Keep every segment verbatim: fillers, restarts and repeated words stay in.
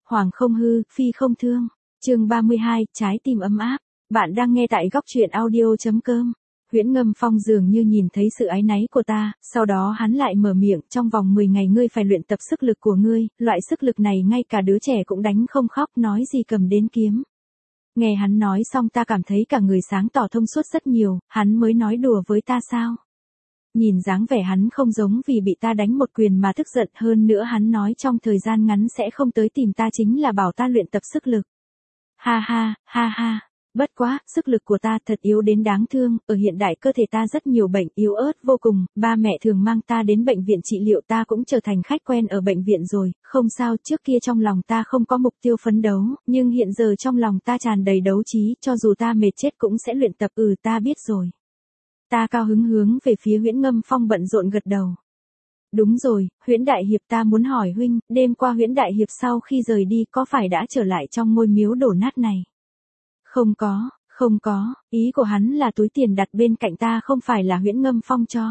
Hoàng không hư, phi không thương. Chương ba mươi hai, trái tim ấm áp. Bạn đang nghe tại góc truyện audio.com. Huyễn Ngâm Phong dường như nhìn thấy sự áy náy của ta, sau đó hắn lại mở miệng, trong vòng mười ngày ngươi phải luyện tập sức lực của ngươi, loại sức lực này ngay cả đứa trẻ cũng đánh không khóc, nói gì cầm đến kiếm. Nghe hắn nói xong ta cảm thấy cả người sáng tỏ thông suốt rất nhiều, hắn mới nói đùa với ta sao? Nhìn dáng vẻ hắn không giống vì bị ta đánh một quyền mà tức giận, hơn nữa hắn nói trong thời gian ngắn sẽ không tới tìm ta chính là bảo ta luyện tập sức lực. Ha ha, ha ha. Bất quá, sức lực của ta thật yếu đến đáng thương, ở hiện đại cơ thể ta rất nhiều bệnh, yếu ớt vô cùng, ba mẹ thường mang ta đến bệnh viện trị liệu, ta cũng trở thành khách quen ở bệnh viện rồi, không sao, trước kia trong lòng ta không có mục tiêu phấn đấu, nhưng hiện giờ trong lòng ta tràn đầy đấu trí, cho dù ta mệt chết cũng sẽ luyện tập, ừ ta biết rồi. Ta cao hứng hướng về phía Huyễn Ngâm Phong bận rộn gật đầu. Đúng rồi, Huyễn Đại Hiệp, ta muốn hỏi huynh, đêm qua Huyễn Đại Hiệp sau khi rời đi có phải đã trở lại trong ngôi miếu đổ nát này? Không có, không có, ý của hắn là túi tiền đặt bên cạnh ta không phải là Huyễn Ngâm Phong cho.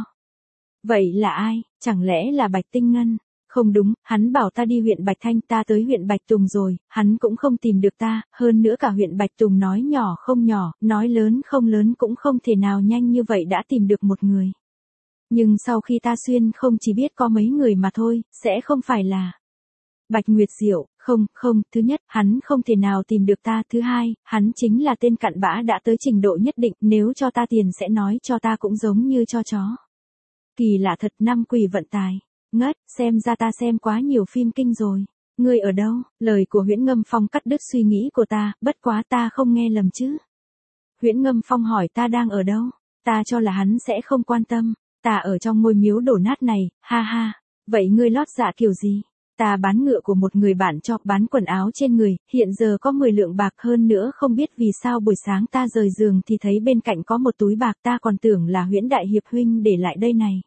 Vậy là ai, chẳng lẽ là Bạch Tinh Ngân? Không đúng, hắn bảo ta đi huyện Bạch Thanh, ta tới huyện Bạch Tùng rồi, hắn cũng không tìm được ta, hơn nữa cả huyện Bạch Tùng nói nhỏ không nhỏ, nói lớn không lớn cũng không thể nào nhanh như vậy đã tìm được một người. Nhưng sau khi ta xuyên không chỉ biết có mấy người mà thôi, sẽ không phải là Bạch Nguyệt Diệu, không, không, thứ nhất, hắn không thể nào tìm được ta, thứ hai, hắn chính là tên cặn bã đã tới trình độ nhất định, nếu cho ta tiền sẽ nói cho ta cũng giống như cho chó. Kỳ lạ thật, năm quỷ vận tài. Ngất, xem ra ta xem quá nhiều phim kinh rồi. Ngươi ở đâu? Lời của Huyễn Ngâm Phong cắt đứt suy nghĩ của ta, bất quá ta không nghe lầm chứ. Huyễn Ngâm Phong hỏi ta đang ở đâu? Ta cho là hắn sẽ không quan tâm. Ta ở trong ngôi miếu đổ nát này, ha ha. Vậy ngươi lót dạ kiểu gì? Ta bán ngựa của một người bạn cho, bán quần áo trên người, hiện giờ có mười lượng bạc, hơn nữa không biết vì sao buổi sáng ta rời giường thì thấy bên cạnh có một túi bạc, ta còn tưởng là Huyễn Đại Hiệp huynh để lại đây này.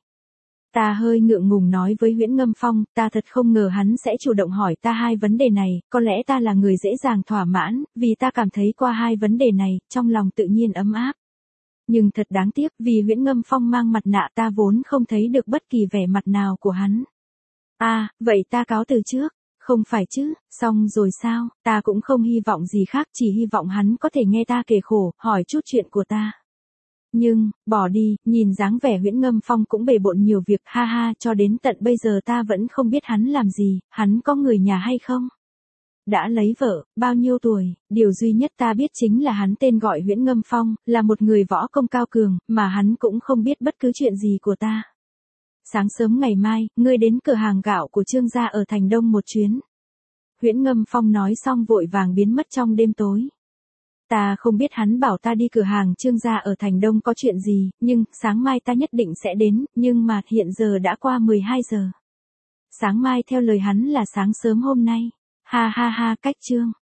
Ta hơi ngượng ngùng nói với Huyễn Ngâm Phong, ta thật không ngờ hắn sẽ chủ động hỏi ta hai vấn đề này, có lẽ ta là người dễ dàng thỏa mãn, vì ta cảm thấy qua hai vấn đề này, trong lòng tự nhiên ấm áp. Nhưng thật đáng tiếc, vì Huyễn Ngâm Phong mang mặt nạ ta vốn không thấy được bất kỳ vẻ mặt nào của hắn. À, vậy ta cáo từ trước. Không phải chứ, xong rồi sao, ta cũng không hy vọng gì khác, chỉ hy vọng hắn có thể nghe ta kể khổ, hỏi chút chuyện của ta. Nhưng, bỏ đi, nhìn dáng vẻ Huyễn Ngâm Phong cũng bề bộn nhiều việc, ha ha, cho đến tận bây giờ ta vẫn không biết hắn làm gì, hắn có người nhà hay không? Đã lấy vợ, bao nhiêu tuổi, điều duy nhất ta biết chính là hắn tên gọi Huyễn Ngâm Phong, là một người võ công cao cường, mà hắn cũng không biết bất cứ chuyện gì của ta. Sáng sớm ngày mai, ngươi đến cửa hàng gạo của Trương gia ở Thành Đông một chuyến. Huyễn Ngâm Phong nói xong vội vàng biến mất trong đêm tối. Ta không biết hắn bảo ta đi cửa hàng Trương gia ở Thành Đông có chuyện gì, nhưng, sáng mai ta nhất định sẽ đến, nhưng mà hiện giờ đã qua mười hai giờ. Sáng mai theo lời hắn là sáng sớm hôm nay. Ha ha ha, cách Trương